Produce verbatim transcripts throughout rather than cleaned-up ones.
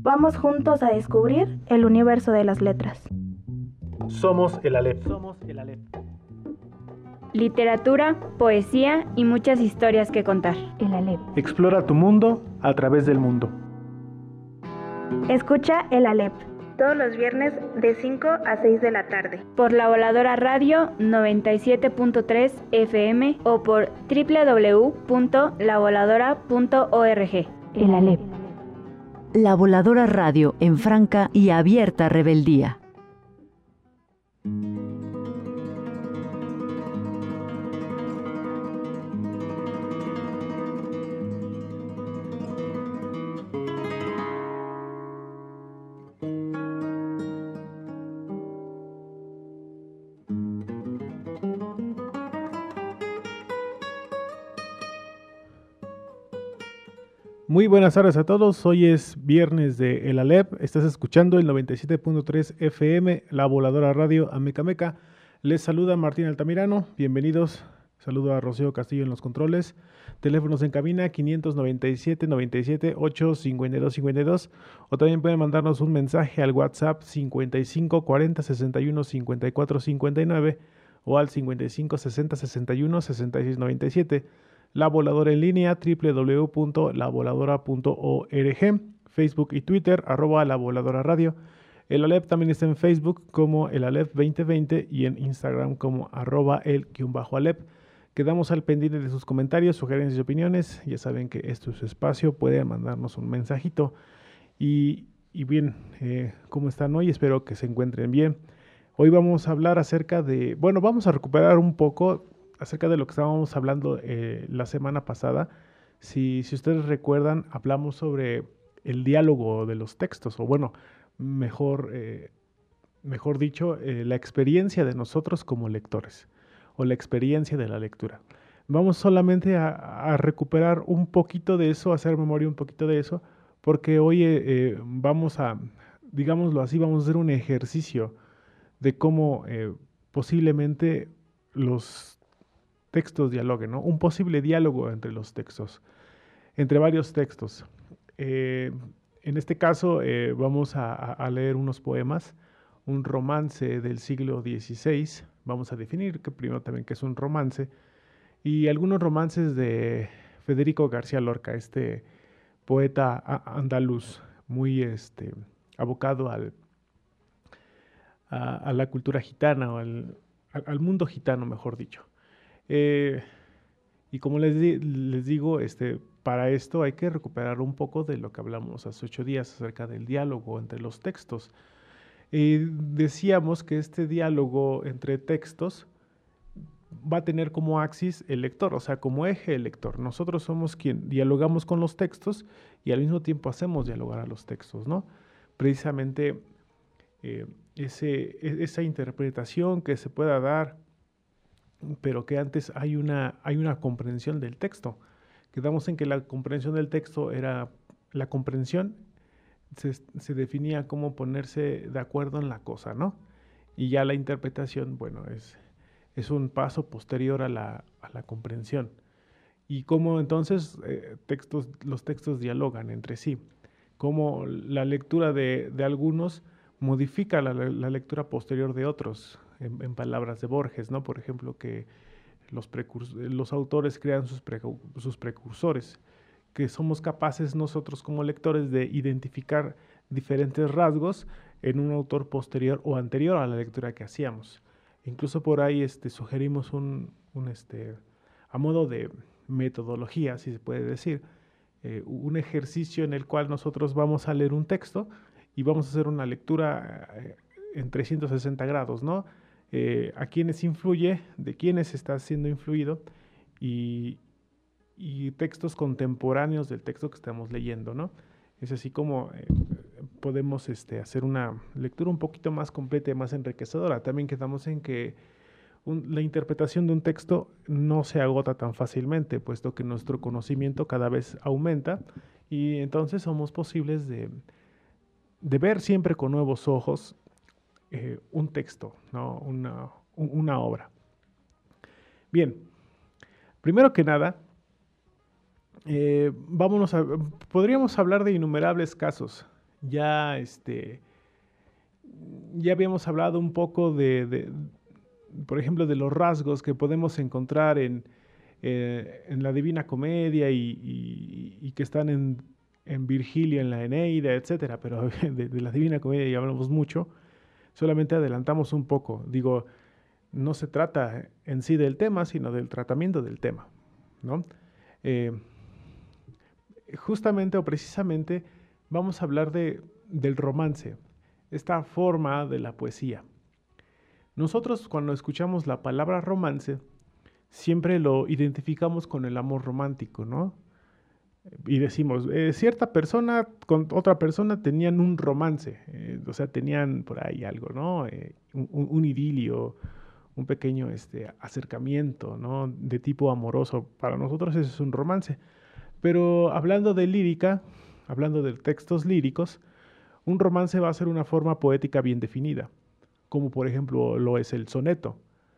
Vamos juntos a descubrir el universo de las letras. Somos el Aleph. Somos el Aleph. Literatura, poesía y muchas historias que contar. El Aleph. Explora tu mundo a través del mundo. Escucha el Aleph todos los viernes de cinco a seis de la tarde. Por La Voladora Radio noventa y siete punto tres F M o por doble u doble u doble u punto la voladora punto org. El Aleph. La Voladora Radio en franca y abierta rebeldía. Muy buenas tardes a todos, hoy es viernes de El Aleph, estás escuchando el noventa y siete punto tres F M, La Voladora Radio Amecameca. Les saluda Martín Altamirano, bienvenidos, saludo a Rocío Castillo en los controles, teléfonos en cabina quinientos noventa y siete, noventa y siete, ocho, cincuenta y dos, cincuenta y dos, o también pueden mandarnos un mensaje al WhatsApp cincuenta y cinco, cuarenta, sesenta y uno, cincuenta y cuatro, cincuenta y nueve o al cincuenta y cinco, sesenta, sesenta y uno, sesenta y seis, noventa y siete. La Voladora en línea, doble u doble u doble u punto la voladora punto org, Facebook y Twitter, arroba La Voladora Radio. El Aleph también está en Facebook como El Aleph veinte veinte y en Instagram como arroba el-Aleph. Quedamos al pendiente de sus comentarios, sugerencias y opiniones. Ya saben que esto es su espacio, pueden mandarnos un mensajito. Y, y bien, eh, ¿cómo están hoy? Espero que se encuentren bien. Hoy vamos a hablar acerca de, bueno, vamos a recuperar un poco acerca de lo que estábamos hablando eh, la semana pasada. Si, si ustedes recuerdan, hablamos sobre el diálogo de los textos, o bueno, mejor, eh, mejor dicho, eh, la experiencia de nosotros como lectores, o la experiencia de la lectura. Vamos solamente a, a recuperar un poquito de eso, a hacer memoria un poquito de eso, porque hoy eh, eh, vamos a, digámoslo así, vamos a hacer un ejercicio de cómo eh, posiblemente los textos dialoguen, ¿no? Un posible diálogo entre los textos, entre varios textos. Eh, en este caso eh, vamos a, a leer unos poemas, un romance del siglo dieciséis, vamos a definir que primero también qué es un romance, y algunos romances de Federico García Lorca, este poeta andaluz, muy este, abocado al, a, a la cultura gitana, o al, al mundo gitano, mejor dicho. Eh, y como les, di, les digo, este, para esto hay que recuperar un poco de lo que hablamos hace ocho días acerca del diálogo entre los textos. Eh, decíamos que este diálogo entre textos va a tener como axis el lector, o sea, como eje el lector. Nosotros somos quien dialogamos con los textos y al mismo tiempo hacemos dialogar a los textos, ¿no? Precisamente eh, ese, esa interpretación que se pueda dar, pero que antes hay una, hay una comprensión del texto. Quedamos en que la comprensión del texto era, la comprensión se, se definía como ponerse de acuerdo en la cosa, ¿no? Y ya la interpretación, bueno, es, es un paso posterior a la, a la comprensión. Y cómo entonces eh, textos, los textos dialogan entre sí. Cómo la lectura de, de algunos modifica la, la lectura posterior de otros. En, en palabras de Borges, ¿no? Por ejemplo, que los, precurs- los autores crean sus, precu- sus precursores, que somos capaces nosotros como lectores de identificar diferentes rasgos en un autor posterior o anterior a la lectura que hacíamos. Incluso por ahí este, sugerimos un, un este, a modo de metodología, si se puede decir, eh, un ejercicio en el cual nosotros vamos a leer un texto y vamos a hacer una lectura eh, en trescientos sesenta grados, ¿no? Eh, a quiénes influye, de quiénes está siendo influido y, y textos contemporáneos del texto que estamos leyendo, ¿no? Es así como eh, podemos este, hacer una lectura un poquito más completa y más enriquecedora. También quedamos en que un, la interpretación de un texto no se agota tan fácilmente, puesto que nuestro conocimiento cada vez aumenta y entonces somos posibles de, de ver siempre con nuevos ojos Eh, un texto, ¿no? una, una obra. Bien, primero que nada, eh, vámonos a, podríamos hablar de innumerables casos ya, este, ya habíamos hablado un poco de, de, por ejemplo, de los rasgos que podemos encontrar en, eh, en la Divina Comedia y, y, y que están en, en Virgilio, en la Eneida, etcétera. Pero de, de la Divina Comedia ya hablamos mucho, solamente adelantamos un poco. Digo, no se trata en sí del tema, sino del tratamiento del tema, ¿no? Eh, justamente o precisamente vamos a hablar de, del romance, esta forma de la poesía. Nosotros cuando escuchamos la palabra romance, siempre lo identificamos con el amor romántico, ¿no? Y decimos, eh, cierta persona con otra persona tenían un romance, eh, o sea, tenían por ahí algo, ¿no? Eh, un, un idilio, un pequeño este, acercamiento, ¿no? De tipo amoroso. Para nosotros eso es un romance. Pero hablando de lírica, hablando de textos líricos, un romance va a ser una forma poética bien definida, como por ejemplo lo es el soneto.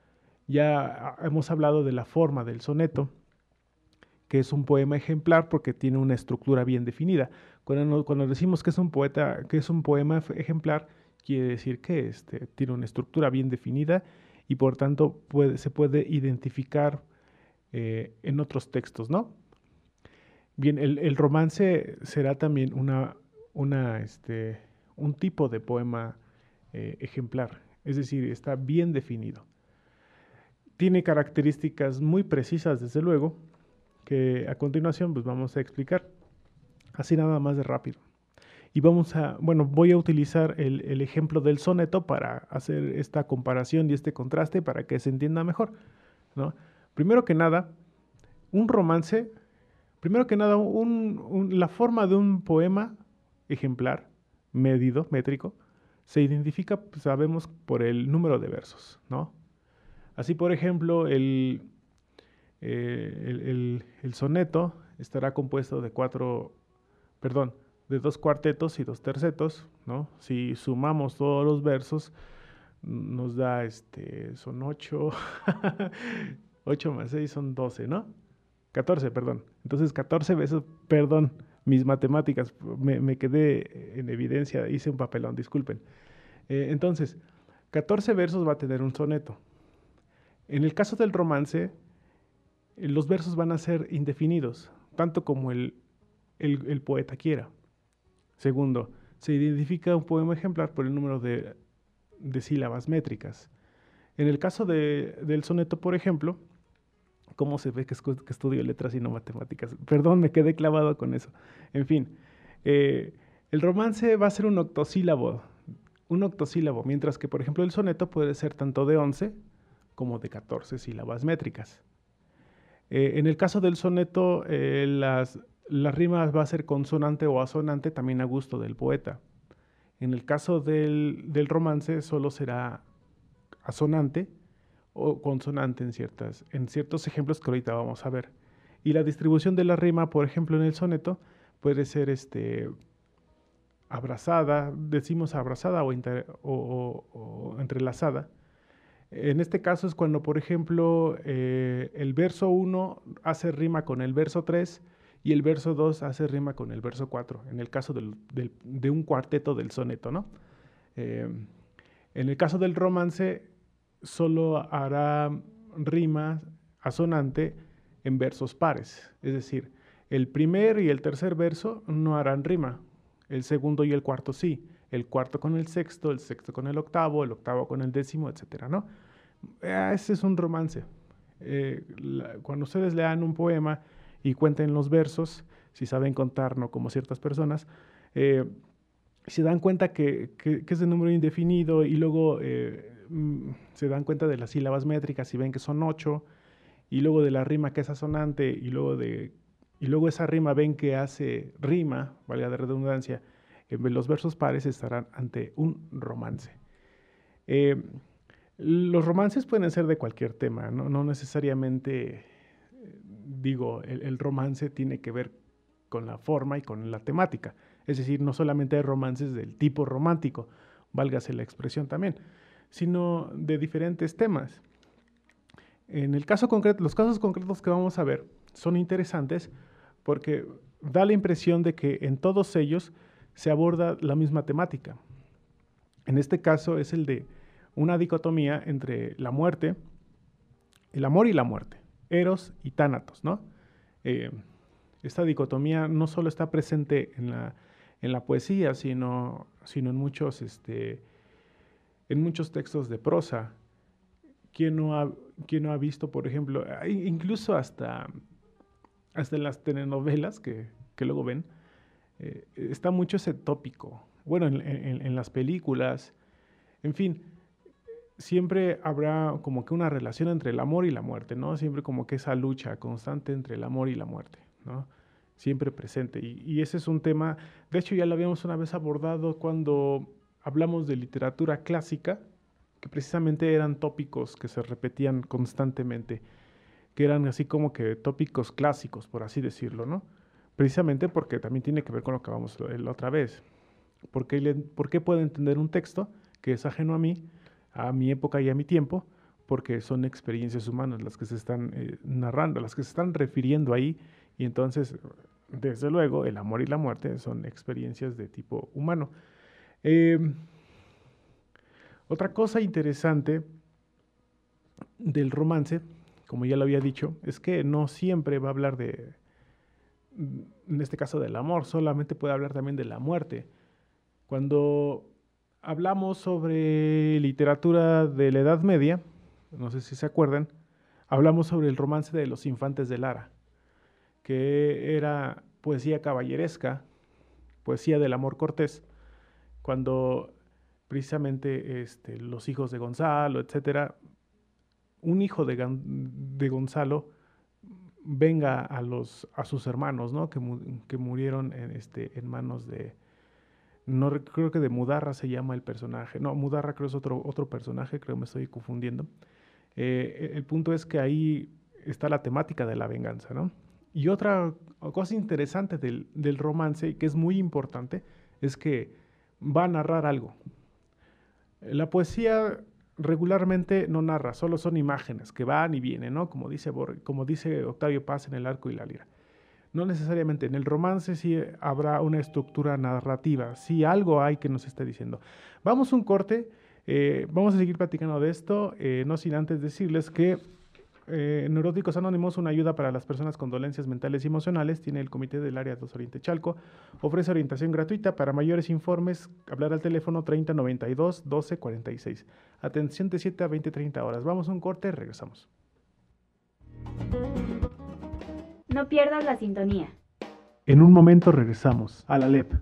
Ya hemos hablado de la forma del soneto, que es un poema ejemplar porque tiene una estructura bien definida. Cuando, cuando decimos que es un poeta, que es un poema ejemplar, quiere decir que este, tiene una estructura bien definida y por tanto puede, se puede identificar eh, en otros textos, ¿no? Bien, el, el romance será también una, una, este, un tipo de poema eh, ejemplar, es decir, está bien definido. Tiene características muy precisas, desde luego, que a continuación pues vamos a explicar, así nada más de rápido. Y vamos a, bueno, voy a utilizar el, el ejemplo del soneto para hacer esta comparación y este contraste para que se entienda mejor, ¿no? Primero que nada, un romance... Primero que nada, un, un, la forma de un poema ejemplar, medido, métrico, se identifica, pues, sabemos, por el número de versos, ¿no? Así, por ejemplo, el, eh, el, el, el soneto estará compuesto de cuatro, perdón, de dos cuartetos y dos tercetos, ¿no? Si sumamos todos los versos, nos da, este, son ocho, ocho más seis son doce, ¿no? catorce, perdón. Entonces, catorce veces, perdón, mis matemáticas, me, me quedé en evidencia, hice un papelón, disculpen. Eh, entonces, catorce versos va a tener un soneto. En el caso del romance, eh, los versos van a ser indefinidos, tanto como el, el, el poeta quiera. Segundo, se identifica un poema ejemplar por el número de, de sílabas métricas. En el caso de, del soneto, por ejemplo, ¿cómo se ve que, que estudio letras y no matemáticas? Perdón, me quedé clavado con eso. En fin, eh, el romance va a ser un octosílabo, un octosílabo, mientras que, por ejemplo, el soneto puede ser tanto de once como de catorce sílabas métricas. Eh, en el caso del soneto, eh, las, las rimas va a ser consonante o asonante, también a gusto del poeta. En el caso del, del romance, solo será asonante o consonante en, ciertas, en ciertos ejemplos que ahorita vamos a ver. Y la distribución de la rima, por ejemplo, en el soneto, puede ser este, abrazada, decimos abrazada o, inter, o, o, o entrelazada. En este caso es cuando, por ejemplo, eh, el verso uno hace rima con el verso tres y el verso dos hace rima con el verso cuatro, en el caso del, del, de un cuarteto del soneto, ¿no? Eh, en el caso del romance, solo hará rima asonante en versos pares, es decir, el primer y el tercer verso no harán rima, el segundo y el cuarto sí, el cuarto con el sexto, el sexto con el octavo, el octavo con el décimo, etcétera, ¿no? Ese es un romance. Eh, la, cuando ustedes lean un poema y cuenten los versos, si saben contar, no como ciertas personas, eh, se dan cuenta que, que, que es de número indefinido y luego eh, se dan cuenta de las sílabas métricas y ven que son ocho, y luego de la rima que es asonante, y luego, de, y luego esa rima ven que hace rima, valga de redundancia, en los versos pares estarán ante un romance. Eh, los romances pueden ser de cualquier tema, no, no necesariamente, digo, el, el romance tiene que ver con la forma y con la temática. Es decir, no solamente hay romances del tipo romántico, válgase la expresión también, sino de diferentes temas. En el caso concreto, los casos concretos que vamos a ver son interesantes porque da la impresión de que en todos ellos se aborda la misma temática. En este caso es el de una dicotomía entre la muerte, el amor y la muerte, Eros y Tánatos, ¿no? Eh, esta dicotomía no solo está presente en la, en la poesía, sino, sino en, muchos, este, en muchos textos de prosa. ¿Quién no ha, quién no ha visto, por ejemplo, incluso hasta, hasta en las telenovelas que, que luego ven, eh, está mucho ese tópico? Bueno, en, en, en las películas, en fin, siempre habrá como que una relación entre el amor y la muerte, ¿no? Siempre como que esa lucha constante entre el amor y la muerte, ¿no? Siempre presente. Y, y ese es un tema, de hecho ya lo habíamos una vez abordado cuando hablamos de literatura clásica, que precisamente eran tópicos que se repetían constantemente, que eran así como que tópicos clásicos, por así decirlo, ¿no? Precisamente porque también tiene que ver con lo que hablamos la otra vez. ¿Por qué, le, ¿Por qué puedo entender un texto que es ajeno a mí, a mi época y a mi tiempo? Porque son experiencias humanas las que se están eh, narrando, las que se están refiriendo ahí, y entonces, desde luego, el amor y la muerte son experiencias de tipo humano. Eh, otra cosa interesante del romance, como ya lo había dicho, es que no siempre va a hablar de, en este caso del amor, solamente puede hablar también de la muerte. Cuando hablamos sobre literatura de la Edad Media, no sé si se acuerdan, hablamos sobre el romance de los infantes de Lara, que era poesía caballeresca, poesía del amor cortés, cuando precisamente este, los hijos de Gonzalo, etcétera, un hijo de, de Gonzalo venga a, los, a sus hermanos, ¿no? que, que murieron en, este, en manos de... No, creo que de Mudarra se llama el personaje. No, Mudarra creo es otro, otro personaje, creo que me estoy confundiendo. Eh, el punto es que ahí está la temática de la venganza, ¿no? Y otra cosa interesante del, del romance, y que es muy importante, es que va a narrar algo. La poesía regularmente no narra, solo son imágenes que van y vienen, ¿no? Como dice, como dice Octavio Paz en El arco y la lira. No necesariamente. En el romance sí habrá una estructura narrativa, sí algo hay que nos esté diciendo. Vamos a un corte, eh, vamos a seguir platicando de esto, eh, no sin antes decirles que eh, Neuróticos Anónimos, una ayuda para las personas con dolencias mentales y emocionales, tiene el Comité del Área dos Oriente Chalco, ofrece orientación gratuita. Para mayores informes, hablar al teléfono treinta noventa y dos doce cuarenta y seis. Atención de siete a veinte treinta horas. Vamos a un corte, regresamos. No pierdas la sintonía. En un momento regresamos a la L E P.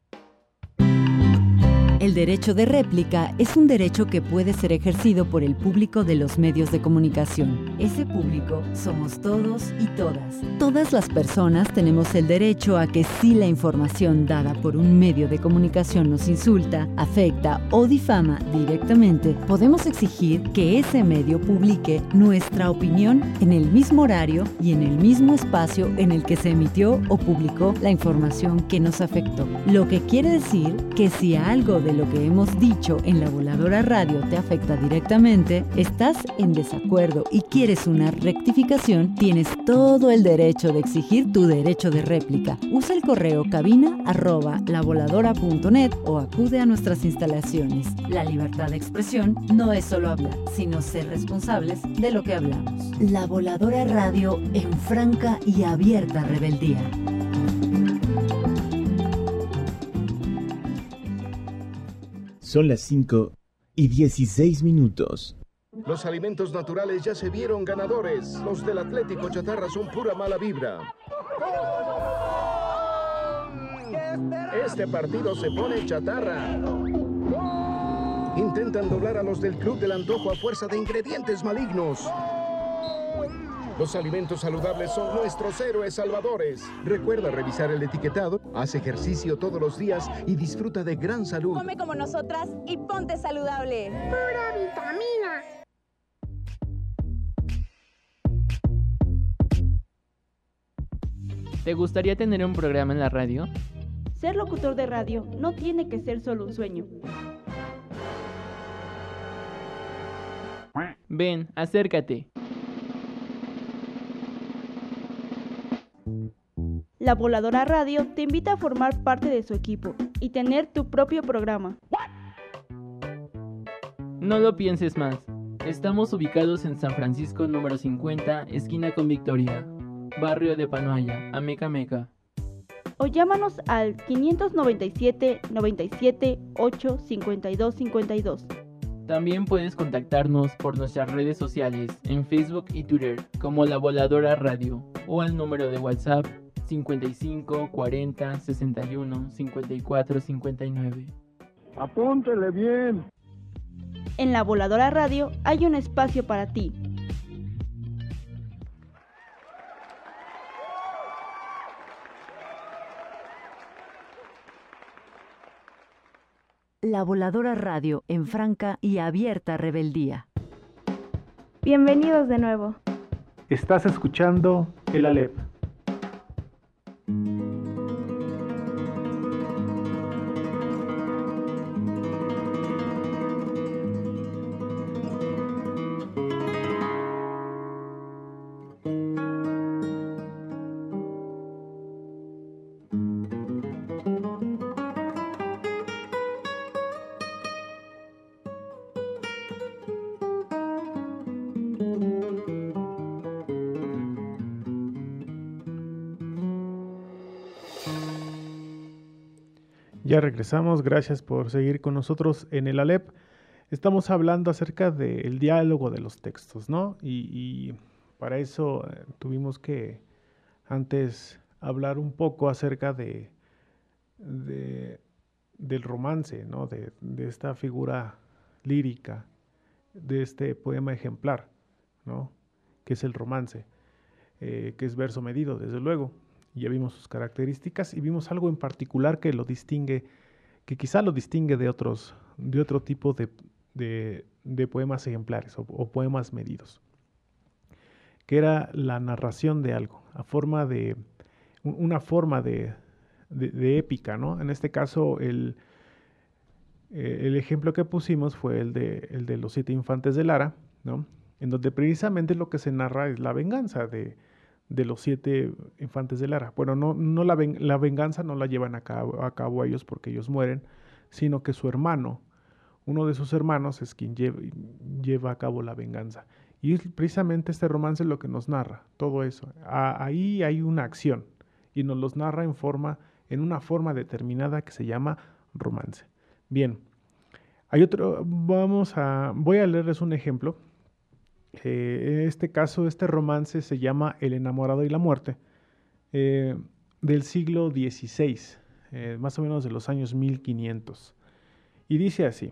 El derecho de réplica es un derecho que puede ser ejercido por el público de los medios de comunicación. Ese público somos todos y todas. Todas las personas tenemos el derecho a que si la información dada por un medio de comunicación nos insulta, afecta o difama directamente, podemos exigir que ese medio publique nuestra opinión en el mismo horario y en el mismo espacio en el que se emitió o publicó la información que nos afectó. Lo que quiere decir que si algo de lo que hemos dicho en La Voladora Radio te afecta directamente, estás en desacuerdo y quieres una rectificación, tienes todo el derecho de exigir tu derecho de réplica. Usa el correo cabina arroba lavoladora punto net o acude a nuestras instalaciones. La libertad de expresión no es solo hablar, sino ser responsables de lo que hablamos. La Voladora Radio en franca y abierta rebeldía. Son las cinco y dieciséis minutos. Los alimentos naturales ya se vieron ganadores. Los del Atlético Chatarra son pura mala vibra. Este partido se pone chatarra. Intentan doblar a los del Club del Antojo a fuerza de ingredientes malignos. Los alimentos saludables son nuestros héroes salvadores. Recuerda revisar el etiquetado, haz ejercicio todos los días y disfruta de gran salud. Come como nosotras y ponte saludable. ¡Pura vitamina! ¿Te gustaría tener un programa en la radio? Ser locutor de radio no tiene que ser solo un sueño. Ven, acércate. La Voladora Radio te invita a formar parte de su equipo y tener tu propio programa. No lo pienses más. Estamos ubicados en San Francisco número cincuenta, esquina con Victoria, barrio de Panoaya, Amecameca. O llámanos al quinientos noventa y siete, noventa y siete, ocho, cincuenta y dos, cincuenta y dos. También puedes contactarnos por nuestras redes sociales en Facebook y Twitter como La Voladora Radio o al número de WhatsApp cincuenta y cinco, cuarenta, sesenta y uno, cincuenta y cuatro, cincuenta y nueve. Apúntele bien. En La Voladora Radio hay un espacio para ti. La Voladora Radio en franca y abierta rebeldía. Bienvenidos de nuevo. Estás escuchando el Alep. Ya regresamos, gracias por seguir con nosotros en el Alep. Estamos hablando acerca del diálogo de los textos, ¿no? Y, y para eso eh, tuvimos que antes hablar un poco acerca de, de del romance, ¿no? De, de esta figura lírica, de este poema ejemplar, ¿no? Que es el romance, eh, que es verso medido, desde luego. Ya vimos sus características y vimos algo en particular que lo distingue, que quizá lo distingue de otros, de otro tipo de, de, de poemas ejemplares o, o poemas medidos, que era la narración de algo, a forma de, una forma de, de, de épica, ¿no? En este caso, el, el ejemplo que pusimos fue el de, el de los siete infantes de Lara, ¿no? En donde precisamente lo que se narra es la venganza de de los siete infantes de Lara. Bueno, no, no la, ven, la venganza no la llevan a cabo, a cabo ellos porque ellos mueren, sino que su hermano, uno de sus hermanos es quien lleva, lleva a cabo la venganza. Y es precisamente este romance lo que nos narra, todo eso. A, ahí hay una acción y nos los narra en forma, en una forma determinada que se llama romance. Bien, hay otro, vamos a, voy a leerles un ejemplo. Eh, en este caso, este romance se llama El enamorado y la muerte, eh, del siglo dieciséis, eh, más o menos de los años mil quinientos. Y dice así,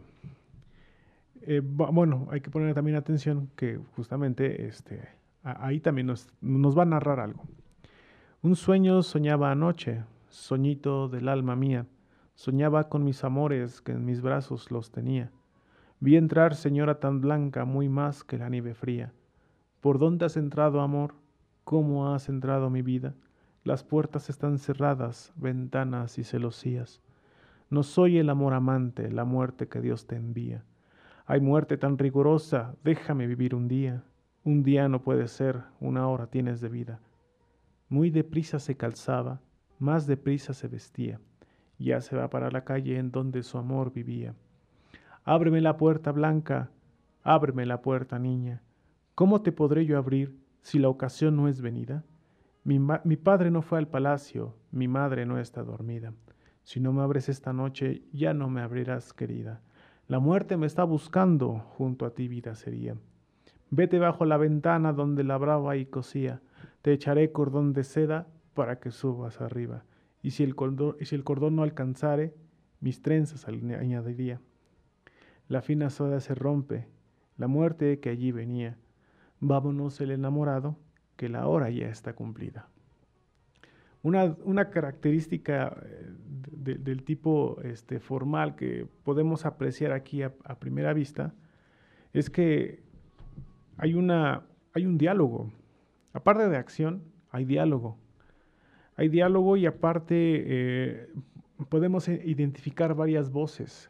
eh, bueno, hay que poner también atención que justamente este, ahí también nos, nos va a narrar algo. Un sueño soñaba anoche, soñito del alma mía, soñaba con mis amores que en mis brazos los tenía. Vi entrar, señora tan blanca, muy más que la nieve fría. ¿Por dónde has entrado, amor? ¿Cómo has entrado mi vida? Las puertas están cerradas, ventanas y celosías. No soy el amor amante, la muerte que Dios te envía. Hay muerte tan rigurosa, déjame vivir un día. Un día no puede ser, una hora tienes de vida. Muy deprisa se calzaba, más deprisa se vestía. Ya se va para la calle en donde su amor vivía. Ábreme la puerta blanca, ábreme la puerta niña. ¿Cómo te podré yo abrir si la ocasión no es venida? Mi, mi padre no fue al palacio, mi madre no está dormida. Si no me abres esta noche, ya no me abrirás, querida. La muerte me está buscando, junto a ti vida sería. Vete bajo la ventana donde labraba y cosía. Te echaré cordón de seda para que subas arriba. Y si el cordón, y si el cordón no alcanzare, mis trenzas añadiría. La fina soda se rompe, la muerte que allí venía. Vámonos el enamorado, que la hora ya está cumplida. Una, una característica de, de, del tipo este, formal que podemos apreciar aquí a, a primera vista es que hay, una, hay un diálogo. Aparte de acción, hay diálogo. Hay diálogo y aparte eh, podemos identificar varias voces.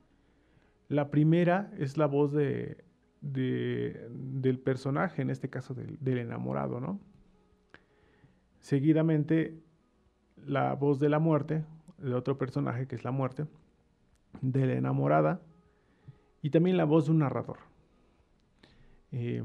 La primera es la voz de, de, del personaje, en este caso del, del enamorado, ¿no? Seguidamente, la voz de la muerte, de otro personaje que es la muerte, de la enamorada y también la voz de un narrador. Eh,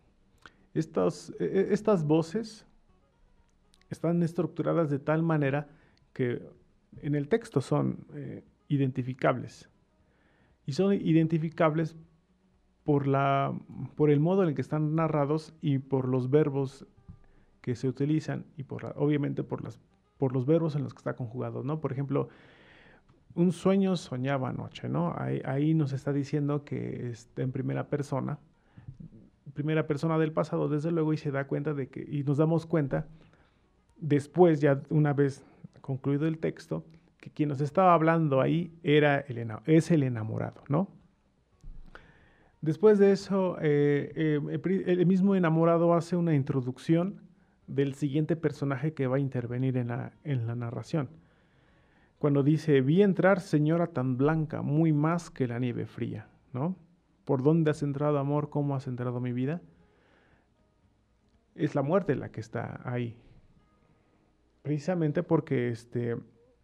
estos, eh, estas voces están estructuradas de tal manera que en el texto son eh, identificables. Y son identificables por, la, por el modo en el que están narrados y por los verbos que se utilizan y por la, obviamente por, las, por los verbos en los que está conjugado, ¿no? Por ejemplo, un sueño soñaba anoche, ¿no? Ahí, ahí nos está diciendo que está en primera persona, primera persona del pasado, desde luego, y se da cuenta de que, y nos damos cuenta después, ya una vez concluido el texto, que quien nos estaba hablando ahí era el, es el enamorado, ¿no? Después de eso, eh, eh, el mismo enamorado hace una introducción del siguiente personaje que va a intervenir en la, en la narración. Cuando dice, vi entrar señora tan blanca, muy más que la nieve fría, ¿no? ¿Por dónde has entrado, amor? ¿Cómo has entrado mi vida? Es la muerte la que está ahí. Precisamente porque, este,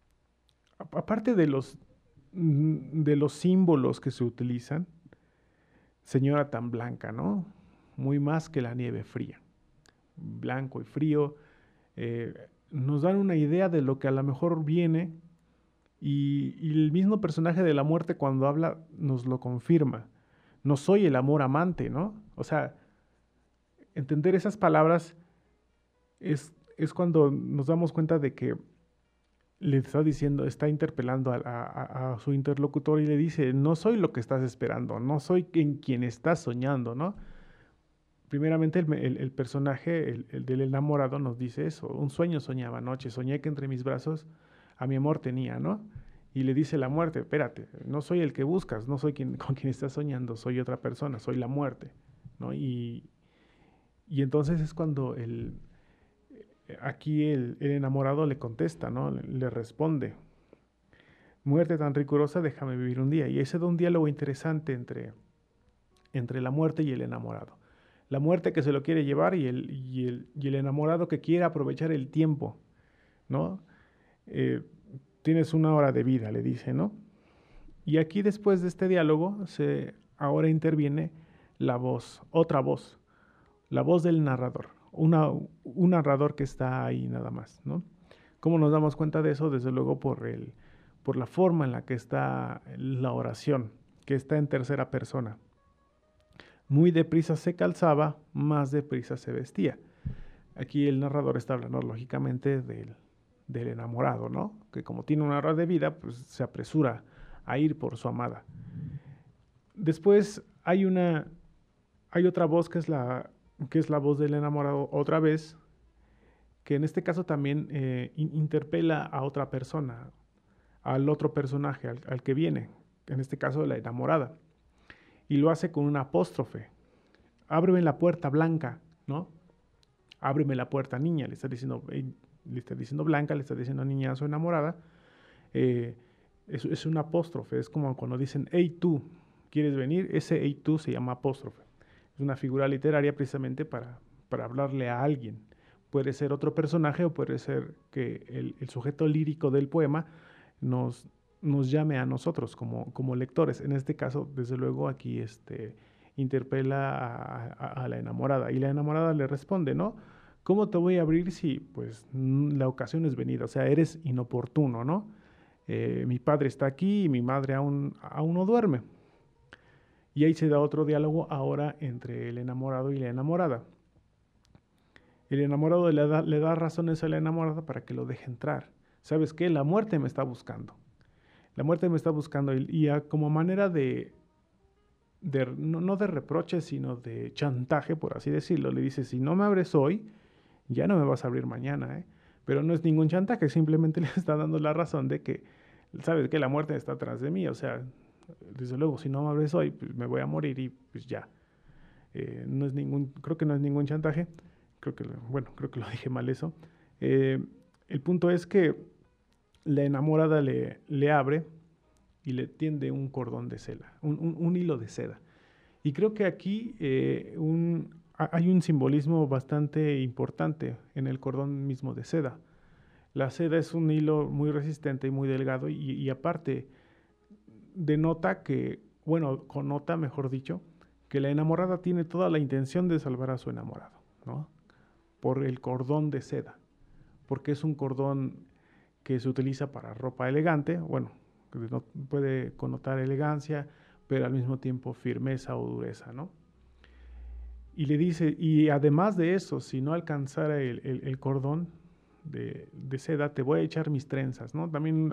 aparte de los, de los símbolos que se utilizan, señora tan blanca, ¿no? Muy más que la nieve fría. Blanco y frío, eh, nos dan una idea de lo que a lo mejor viene y, y el mismo personaje de la muerte cuando habla nos lo confirma. No soy el amor amante, ¿no? O sea, entender esas palabras es, es cuando nos damos cuenta de que le está diciendo, está interpelando a, a, a su interlocutor y le dice, no soy lo que estás esperando, no soy en quien estás soñando, ¿no? Primeramente el, el, el personaje, el, el del enamorado nos dice eso, un sueño soñaba anoche, soñé que entre mis brazos a mi amor tenía, ¿no? Y le dice la muerte, espérate, no soy el que buscas, no soy quien, con quien estás soñando, soy otra persona, soy la muerte, ¿no? Y, y entonces es cuando el, aquí el, el enamorado le contesta, ¿no? Le, le responde, muerte tan rigurosa, déjame vivir un día. Y ese da un diálogo interesante entre, entre la muerte y el enamorado. La muerte que se lo quiere llevar y el, y el, y el enamorado que quiere aprovechar el tiempo, ¿no? Eh, tienes una hora de vida, le dice, ¿no? Y aquí después de este diálogo, se, ahora interviene la voz, otra voz, la voz del narrador, una, un narrador que está ahí nada más, ¿no? ¿Cómo nos damos cuenta de eso? Desde luego por, el, por la forma en la que está la oración, que está en tercera persona. Muy deprisa se calzaba, más deprisa se vestía. Aquí el narrador está hablando lógicamente del, del enamorado, ¿no? Que como tiene una hora de vida, pues se apresura a ir por su amada. Después hay una, hay otra voz que es la, que es la voz del enamorado otra vez, que en este caso también eh, interpela a otra persona, al otro personaje, al, al que viene, en este caso la enamorada. Y lo hace con una apóstrofe. Ábreme la puerta, Blanca, ¿no? Ábreme la puerta, niña. Le está diciendo, le está diciendo Blanca, le está diciendo niña a su enamorada. Eh, es, es una apóstrofe. Es como cuando dicen, hey tú, ¿quieres venir? Ese hey tú se llama apóstrofe. Es una figura literaria precisamente para, para hablarle a alguien. Puede ser otro personaje o puede ser que el, el sujeto lírico del poema nos... nos llame a nosotros como, como lectores. En este caso, desde luego, aquí este, interpela a, a, a la enamorada y la enamorada le responde, ¿no? ¿Cómo te voy a abrir si, pues, la ocasión es venida? O sea, eres inoportuno, ¿no? Eh, mi padre está aquí y mi madre aún, aún no duerme. Y ahí se da otro diálogo ahora entre el enamorado y la enamorada. El enamorado le da, le da razones a la enamorada para que lo deje entrar. ¿Sabes qué? La muerte me está buscando. La muerte me está buscando y, y a, como manera de, de no, no de reproche, sino de chantaje, por así decirlo, le dice, si no me abres hoy, ya no me vas a abrir mañana, ¿eh? Pero no es ningún chantaje, simplemente le está dando la razón de que, sabes que la muerte está atrás de mí, o sea, desde luego, si no me abres hoy, pues me voy a morir y pues ya. Eh, no es ningún, creo que no es ningún chantaje, creo que, bueno, creo que lo dije mal eso. Eh, el punto es que la enamorada le, le abre y le tiende un cordón de seda, un, un, un hilo de seda. Y creo que aquí eh, un, hay un simbolismo bastante importante en el cordón mismo de seda. La seda es un hilo muy resistente y muy delgado y, y aparte denota que, bueno, connota, mejor dicho, que la enamorada tiene toda la intención de salvar a su enamorado, ¿no? Por el cordón de seda, porque es un cordón que se utiliza para ropa elegante, bueno, puede connotar elegancia, pero al mismo tiempo firmeza o dureza, ¿no? Y le dice, y además de eso, si no alcanzara el, el, el cordón de, de seda, te voy a echar mis trenzas, ¿no? También,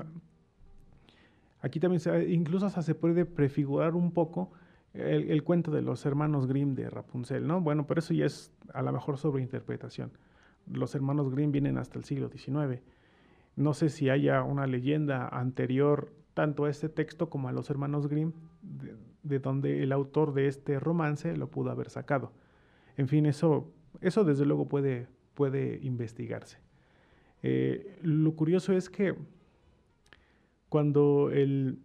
aquí también se, incluso hasta se puede prefigurar un poco el, el cuento de los hermanos Grimm de Rapunzel, ¿no? Bueno, pero eso ya es a lo mejor sobreinterpretación. Los hermanos Grimm vienen hasta el siglo diecinueve. No sé si haya una leyenda anterior tanto a este texto como a los hermanos Grimm, de, de donde el autor de este romance lo pudo haber sacado. En fin, eso, eso desde luego puede, puede investigarse. Eh, lo curioso es que cuando, el,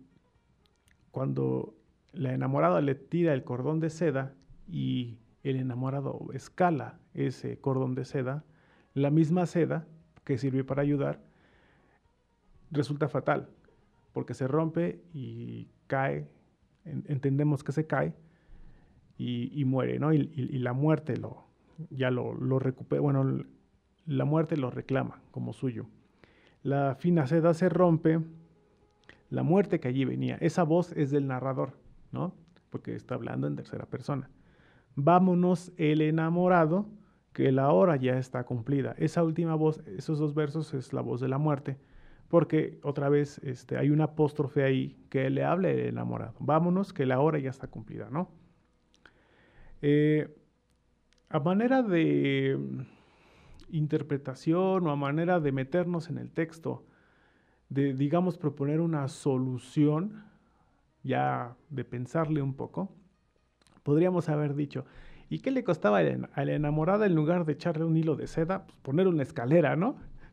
cuando la enamorada le tira el cordón de seda y el enamorado escala ese cordón de seda, la misma seda que sirve para ayudar resulta fatal, porque se rompe y cae, en, entendemos que se cae y, y muere, ¿no? Y, y, y la muerte lo, ya lo, lo recupera, bueno, la muerte lo reclama como suyo. La fina seda se rompe, la muerte que allí venía, esa voz es del narrador, ¿no? Porque está hablando en tercera persona. Vámonos el enamorado, que la hora ya está cumplida. Esa última voz, esos dos versos es la voz de la muerte, porque otra vez este, hay un apóstrofe ahí que le habla el enamorado. Vámonos, que la hora ya está cumplida, ¿no? Eh, a manera de interpretación o a manera de meternos en el texto, de, digamos, proponer una solución, ya de pensarle un poco, podríamos haber dicho, ¿y qué le costaba a la enamorada en lugar de echarle un hilo de seda? Pues poner una escalera, ¿no?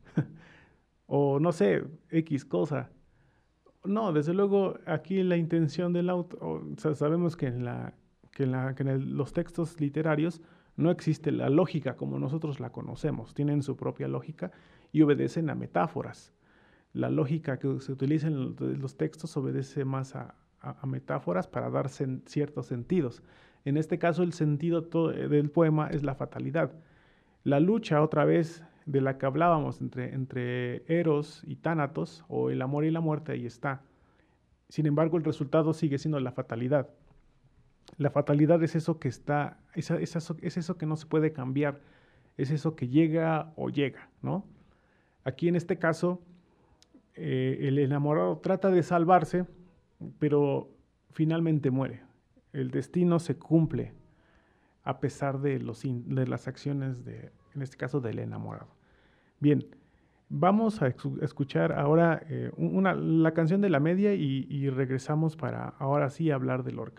O no sé, X cosa. No, desde luego aquí la intención del autor, o sea, sabemos que en, la, que en, la, que en el, los textos literarios no existe la lógica como nosotros la conocemos, tienen su propia lógica y obedecen a metáforas. La lógica que se utiliza en los textos obedece más a, a, a metáforas para dar sen, ciertos sentidos. En este caso el sentido todo, del poema es la fatalidad. La lucha otra vez de la que hablábamos entre, entre Eros y Tánatos, o el amor y la muerte, ahí está. Sin embargo, el resultado sigue siendo la fatalidad. La fatalidad es eso que está, es, es, eso, es eso que no se puede cambiar, es eso que llega o llega, ¿no? Aquí en este caso, eh, el enamorado trata de salvarse, pero finalmente muere. El destino se cumple a pesar de, los, de las acciones, de, en este caso, del enamorado. Bien, vamos a escuchar ahora eh, una, la canción de la media y, y regresamos para ahora sí hablar de Lorca.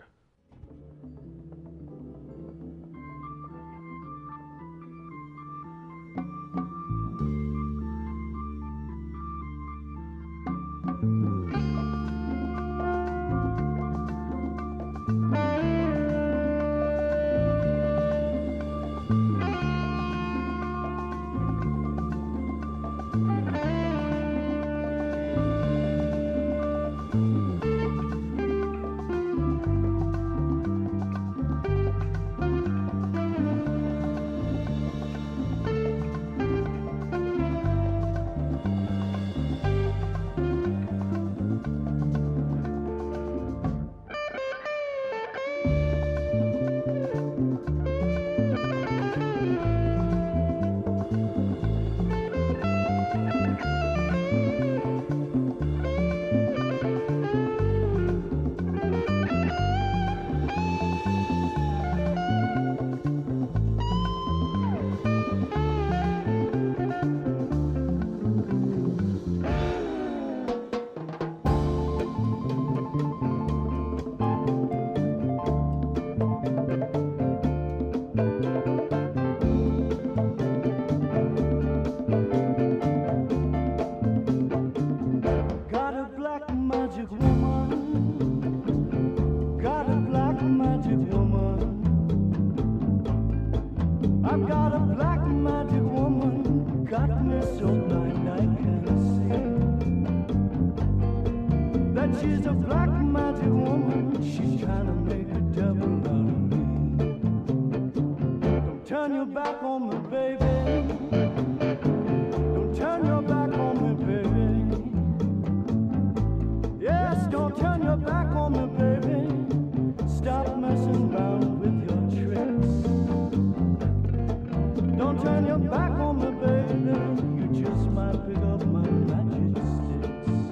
I've got a black magic woman, got me so blind I can't But she's a black magic woman, she's trying to make a devil out of me. Don't turn your back on me, baby. Don't turn your back on me, baby. Yes, don't turn your back on me, baby. Stop messing around with your tricks. Don't turn your back on me, baby. You just might pick up my magic sticks.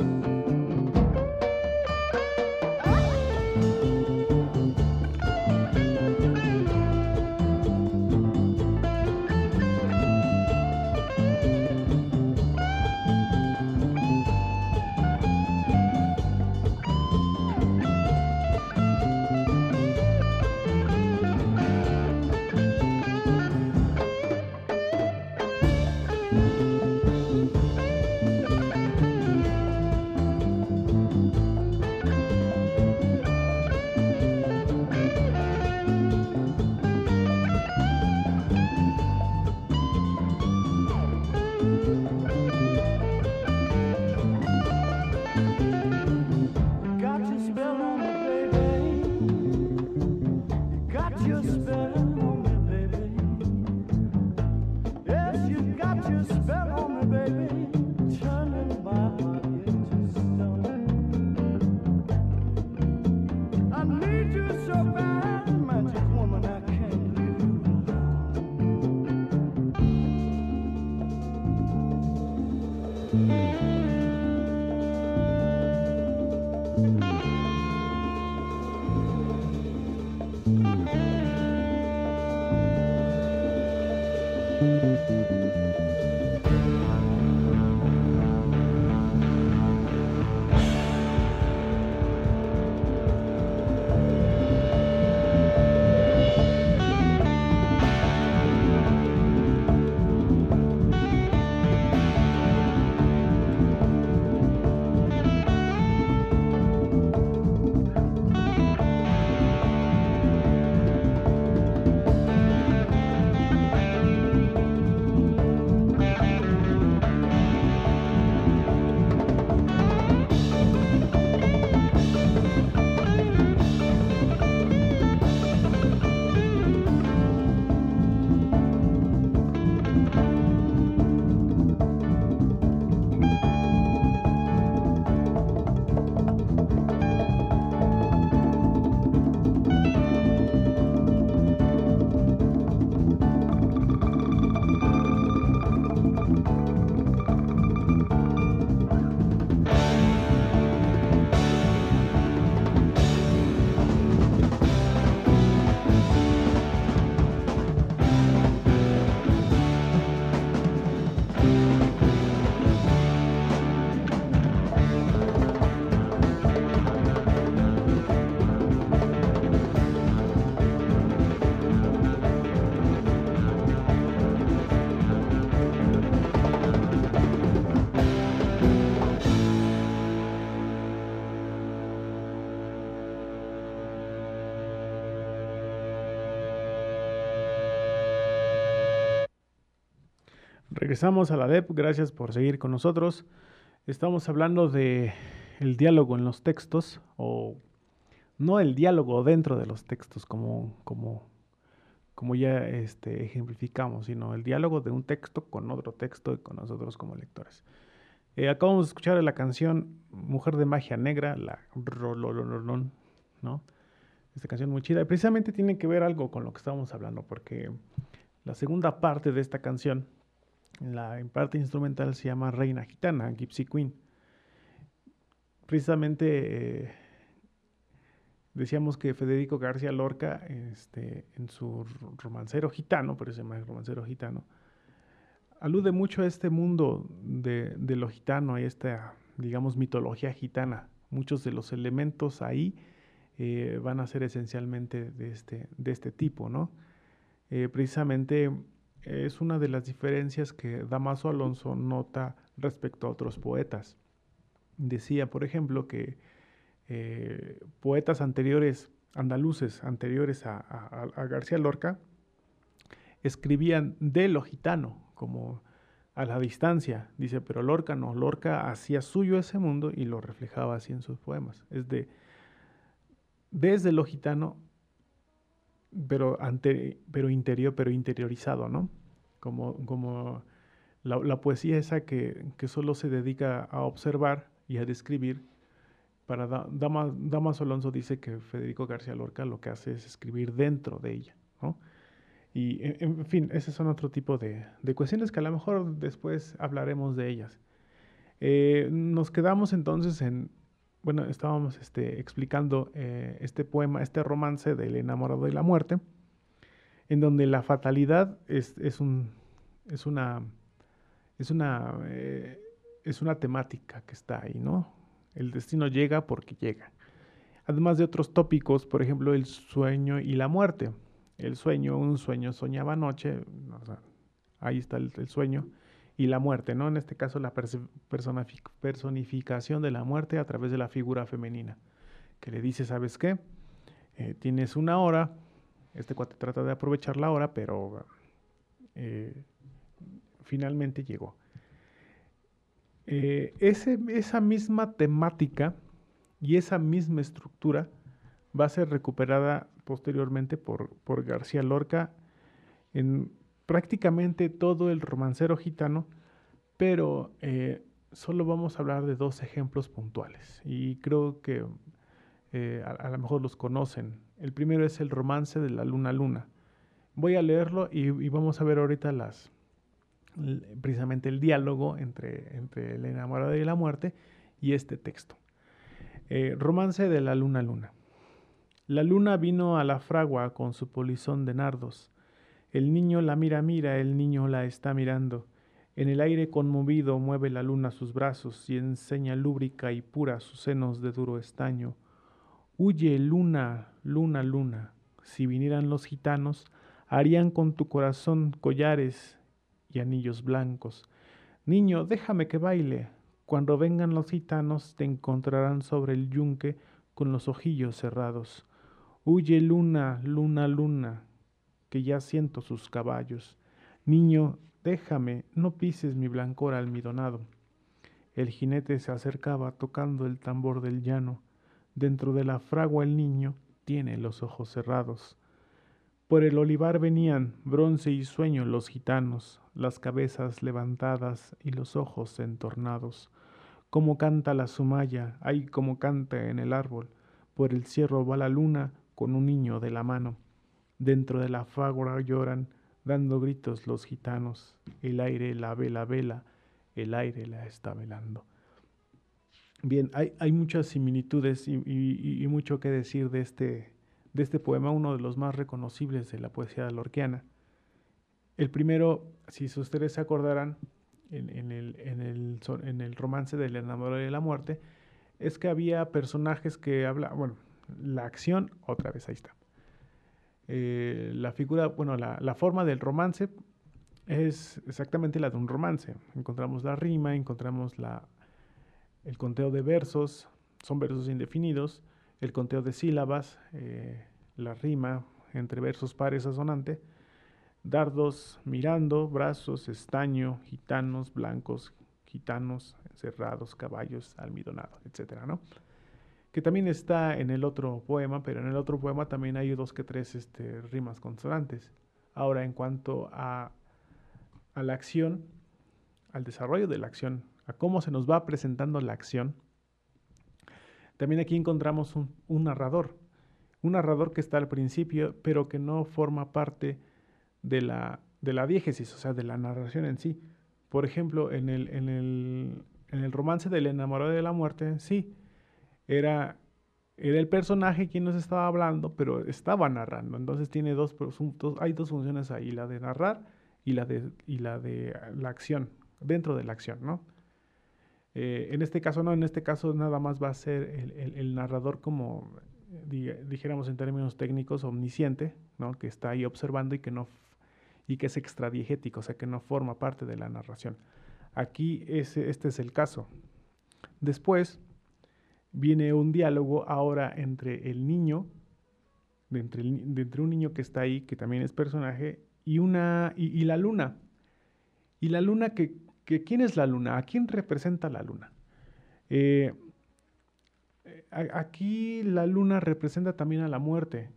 Regresamos a la D E P, gracias por seguir con nosotros. Estamos hablando de el diálogo en los textos, o no el diálogo dentro de los textos, como, como, como ya este, ejemplificamos, sino el diálogo de un texto con otro texto y con nosotros como lectores. Eh, acabamos de escuchar la canción Mujer de Magia Negra, la Rololololón, ¿no? Esta canción muy chida. Y precisamente tiene que ver algo con lo que estábamos hablando, porque la segunda parte de esta canción, la en parte instrumental, se llama Reina Gitana, Gypsy Queen. Precisamente eh, decíamos que Federico García Lorca, este, en su Romancero Gitano, por eso se llama Romancero Gitano, alude mucho a este mundo de, de lo gitano y esta, digamos, mitología gitana. Muchos de los elementos ahí eh, van a ser esencialmente de este, de este tipo, ¿no? Eh, precisamente es una de las diferencias que Dámaso Alonso nota respecto a otros poetas. Decía, por ejemplo, que eh, poetas anteriores, andaluces anteriores a, a, a García Lorca, escribían de lo gitano, como a la distancia, dice, pero Lorca no, Lorca hacía suyo ese mundo y lo reflejaba así en sus poemas. Es de, desde lo gitano, pero, ante, pero interior, pero interiorizado, ¿no? Como, como la, la poesía esa que, que solo se dedica a observar y a describir. Para da, Dama, Damaso Alonso dice que Federico García Lorca lo que hace es escribir dentro de ella, ¿no? Y, en, en fin, ese son otro tipo de, de cuestiones que a lo mejor después hablaremos de ellas. Eh, nos quedamos entonces en, bueno, estábamos este, explicando eh, este poema, este romance del enamorado y la muerte, en donde la fatalidad es, es, un, es una, es, una, eh, es una temática que está ahí, ¿no? El destino llega porque llega. Además de otros tópicos, por ejemplo, el sueño y la muerte. El sueño, un sueño soñaba anoche, o sea, ahí está el, el sueño, y la muerte, ¿no? En este caso la personificación de la muerte a través de la figura femenina, que le dice, ¿sabes qué? Eh, tienes una hora, este cuate trata de aprovechar la hora, pero eh, finalmente llegó. Eh, ese, esa misma temática y esa misma estructura va a ser recuperada posteriormente por, por García Lorca en prácticamente todo el romancero gitano, pero eh, solo vamos a hablar de dos ejemplos puntuales y creo que eh, a, a lo mejor los conocen. El primero es el romance de la luna luna. Voy a leerlo y, y vamos a ver ahorita las, precisamente el diálogo entre, entre el enamorado y la muerte y este texto. Eh, romance de la luna luna. La luna vino a la fragua con su polizón de nardos. El niño la mira, mira, el niño la está mirando. En el aire conmovido mueve la luna sus brazos y enseña lúbrica y pura sus senos de duro estaño. Huye, luna, luna, luna. Si vinieran los gitanos, harían con tu corazón collares y anillos blancos. Niño, déjame que baile. Cuando vengan los gitanos, te encontrarán sobre el yunque con los ojillos cerrados. Huye, luna, luna, luna, que ya siento sus caballos. Niño, déjame, no pises mi blancor almidonado. El jinete se acercaba tocando el tambor del llano. Dentro de la fragua el niño tiene los ojos cerrados. Por el olivar venían, bronce y sueño, los gitanos, las cabezas levantadas y los ojos entornados. Como canta la sumaya, ay, como canta en el árbol. Por el cerro va la luna con un niño de la mano. Dentro de la fragua lloran, dando gritos los gitanos. El aire la vela vela, el aire la está velando. Bien, hay, hay muchas similitudes y, y, y mucho que decir de este, de este poema, uno de los más reconocibles de la poesía lorquiana. El primero, si ustedes se acordarán, en, en, el, en, el, en el romance del enamorado y la muerte, es que había personajes que hablan, bueno, la acción, otra vez ahí está. Eh, la figura, bueno, la, la forma del romance es exactamente la de un romance. Encontramos la rima, encontramos la, el conteo de versos, son versos indefinidos, el conteo de sílabas, eh, la rima entre versos pares asonante, dardos mirando, brazos, estaño, gitanos, blancos, gitanos, cerrados, caballos, almidonado, etcétera, ¿no? Que también está en el otro poema, pero en el otro poema también hay dos que tres este, rimas consonantes. Ahora, en cuanto a, a la acción, al desarrollo de la acción, a cómo se nos va presentando la acción, también aquí encontramos un, un narrador, un narrador que está al principio, pero que no forma parte de la, de la diégesis, o sea, de la narración en sí. Por ejemplo, en el, en el, en el romance del enamorado de la muerte, sí, Era, era el personaje quien nos estaba hablando, pero estaba narrando. Entonces tiene dos, dos, hay dos funciones ahí, la de narrar y la de, y la de la acción, dentro de la acción, ¿no? Eh, en este caso no, en este caso nada más va a ser el, el, el narrador como, dijéramos en términos técnicos, omnisciente, ¿no? Que está ahí observando y que, no, y que es extradiegético, o sea, que no forma parte de la narración. Aquí ese, este es el caso. Después viene un diálogo ahora entre el niño, de entre, el, de entre un niño que está ahí, que también es personaje, y, una, y, y la luna. Y la luna que que ¿quién es la luna? ¿A quién representa la luna? Eh, aquí la luna representa también a la muerte.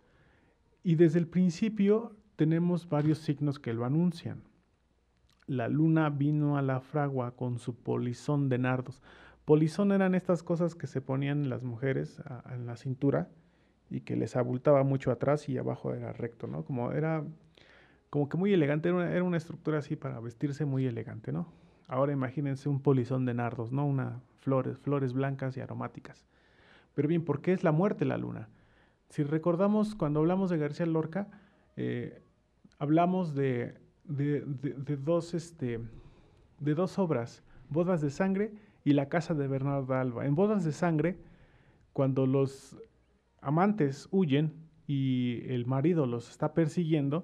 Y desde el principio tenemos varios signos que lo anuncian. La luna vino a la fragua con su polizón de nardos. Polizón eran estas cosas que se ponían las mujeres a, en la cintura y que les abultaba mucho atrás y abajo era recto, ¿no? Como era como que muy elegante, era una, era una estructura así para vestirse muy elegante, ¿no? Ahora imagínense un polizón de nardos, ¿no? Una flores, flores blancas y aromáticas. Pero bien, ¿por qué es la muerte la luna? Si recordamos, cuando hablamos de García Lorca, eh, hablamos de, de, de, de, dos, este, de dos obras, Bodas de Sangre y La Casa de Bernardo Alba. En Bodas de Sangre, cuando los amantes huyen y el marido los está persiguiendo,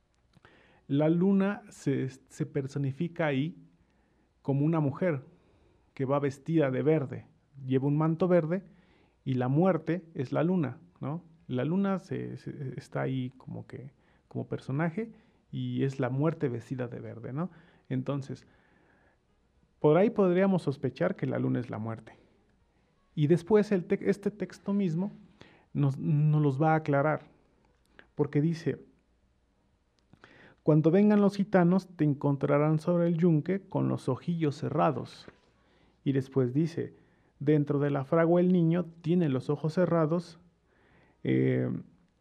la luna se, se personifica ahí como una mujer que va vestida de verde, lleva un manto verde y la muerte es la luna, ¿no? La luna se, se, está ahí como que como personaje y es la muerte vestida de verde, ¿no? Entonces, por ahí podríamos sospechar que la luna es la muerte. Y después el te- este texto mismo nos, nos los va a aclarar, porque dice: cuando vengan los gitanos te encontrarán sobre el yunque con los ojillos cerrados. Y después dice: dentro de la fragua el niño tiene los ojos cerrados, eh,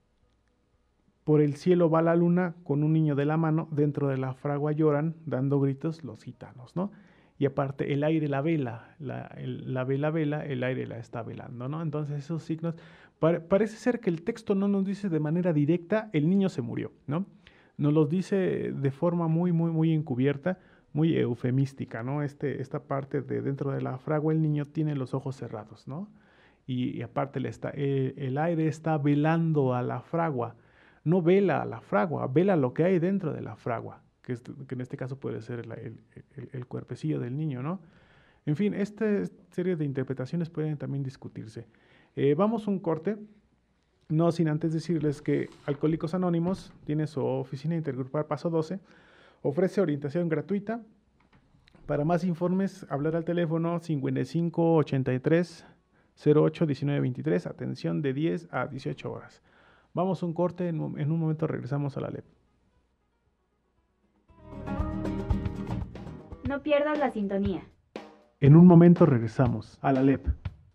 por el cielo va la luna con un niño de la mano, dentro de la fragua lloran dando gritos los gitanos, ¿no? Y aparte el aire la vela, la, el, la vela vela, el aire la está velando, ¿no? Entonces esos signos, pare, parece ser que el texto no nos dice de manera directa el niño se murió, ¿no? Nos los dice de forma muy, muy, muy encubierta, muy eufemística, ¿no? Este, esta parte de dentro de la fragua el niño tiene los ojos cerrados, ¿no? Y, y aparte le está, eh, el aire está velando a la fragua, no vela a la fragua, vela lo que hay dentro de la fragua, que, es, que en este caso puede ser el, el, el, el cuerpecillo del niño, ¿no? En fin, esta serie de interpretaciones pueden también discutirse. Eh, vamos a un corte. No sin antes decirles que Alcohólicos Anónimos tiene su oficina intergrupal Paso doce, ofrece orientación gratuita. Para más informes, hablar al teléfono cincuenta y cinco ochenta y tres cero ocho diecinueve veintitrés, atención de diez a dieciocho horas. Vamos a un corte, en, en un momento regresamos a la L E P. No pierdas la sintonía. En un momento regresamos a la L E P.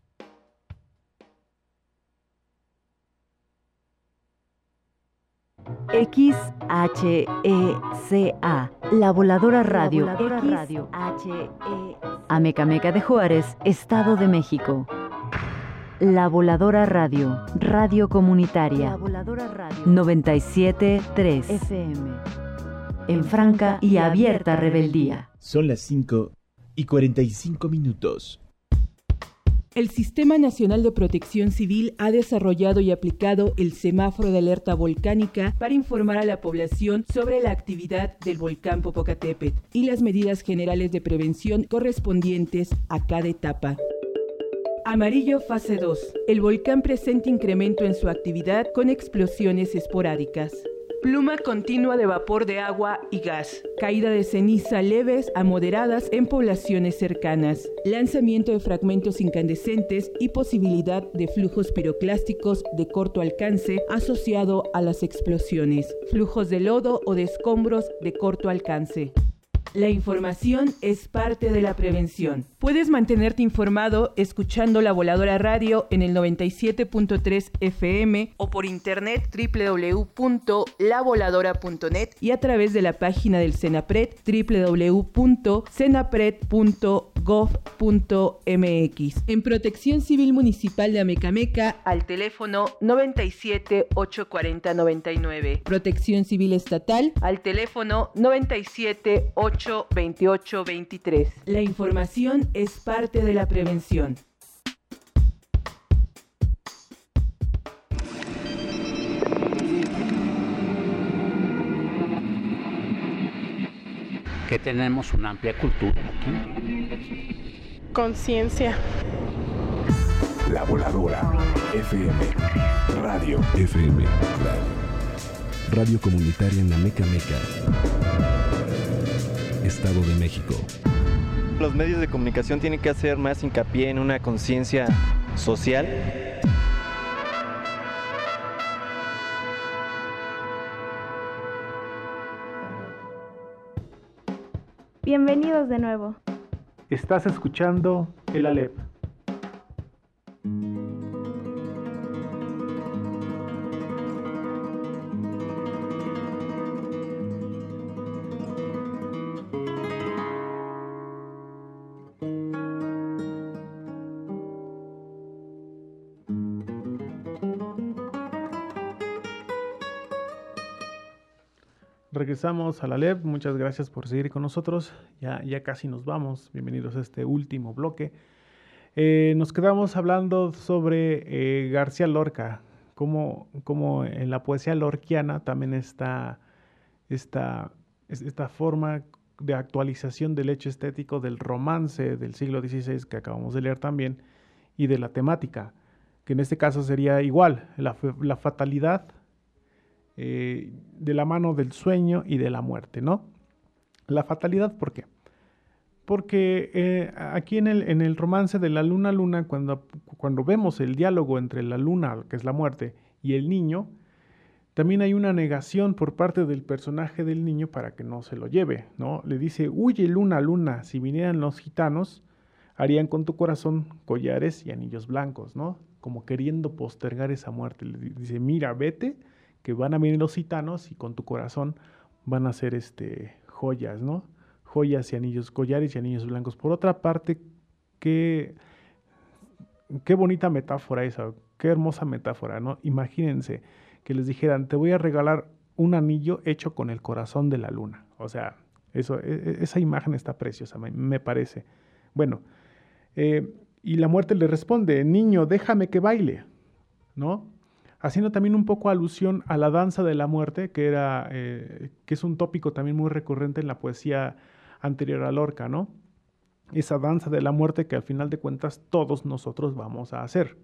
X H E C A, La Voladora Radio, La Voladora Radio. H E Amecameca de Juárez, Estado de México. La Voladora Radio, Radio Comunitaria. La Voladora Radio, noventa y siete punto tres F M. En franca y abierta rebeldía. Son las cinco y cuarenta y cinco minutos. El Sistema Nacional de Protección Civil ha desarrollado y aplicado el semáforo de alerta volcánica para informar a la población sobre la actividad del volcán Popocatépetl y las medidas generales de prevención correspondientes a cada etapa. Amarillo fase dos. El volcán presenta incremento en su actividad con explosiones esporádicas. Pluma continua de vapor de agua y gas. Caída de ceniza leves a moderadas en poblaciones cercanas. Lanzamiento de fragmentos incandescentes y posibilidad de flujos piroclásticos de corto alcance asociado a las explosiones. Flujos de lodo o de escombros de corto alcance. La información es parte de la prevención. Puedes mantenerte informado escuchando La Voladora Radio en el noventa y siete punto tres F M o por internet doble u doble u doble u punto la voladora punto net y a través de la página del CENAPRED doble u doble u doble u punto cenapred punto gov punto m x. En Protección Civil Municipal de Amecameca al teléfono noventa y siete ocho cuarenta noventa y nueve. Protección Civil Estatal al teléfono noventa y siete ocho veintiocho veintitrés. La información es parte de la prevención. Que tenemos una amplia cultura aquí. Conciencia. La Voladora F M. Radio F M. Radio. Radio comunitaria en la Meca Meca. Estado de México. Los medios de comunicación tienen que hacer más hincapié en una conciencia social. Bienvenidos de nuevo. Estás escuchando el Alep. Regresamos a la L E B, muchas gracias por seguir con nosotros, ya, ya casi nos vamos, bienvenidos a este último bloque. Eh, nos quedamos hablando sobre eh, García Lorca, cómo, cómo en la poesía lorquiana también está esta, esta forma de actualización del hecho estético del romance del siglo dieciséis que acabamos de leer también, y de la temática, que en este caso sería igual, la, la fatalidad, Eh, de la mano del sueño y de la muerte, ¿no? La fatalidad, ¿por qué? Porque eh, aquí en el, en el romance de la luna luna, cuando, cuando vemos el diálogo entre la luna, que es la muerte, y el niño, también hay una negación por parte del personaje del niño para que no se lo lleve, ¿no? Le dice, huye luna luna, si vinieran los gitanos, harían con tu corazón collares y anillos blancos, ¿no? Como queriendo postergar esa muerte. Le dice, mira, vete, que van a venir los gitanos y con tu corazón van a hacer este, joyas, ¿no? Joyas y anillos, collares y anillos blancos. Por otra parte, qué, qué bonita metáfora esa, qué hermosa metáfora, ¿no? Imagínense que les dijeran, te voy a regalar un anillo hecho con el corazón de la luna. O sea, eso, esa imagen está preciosa, me, me parece. Bueno, eh, y la muerte le responde, niño, déjame que baile, ¿no? Haciendo también un poco alusión a la danza de la muerte, que, era, eh, que es un tópico también muy recurrente en la poesía anterior a Lorca, ¿no? Esa danza de la muerte que al final de cuentas todos nosotros vamos a hacer.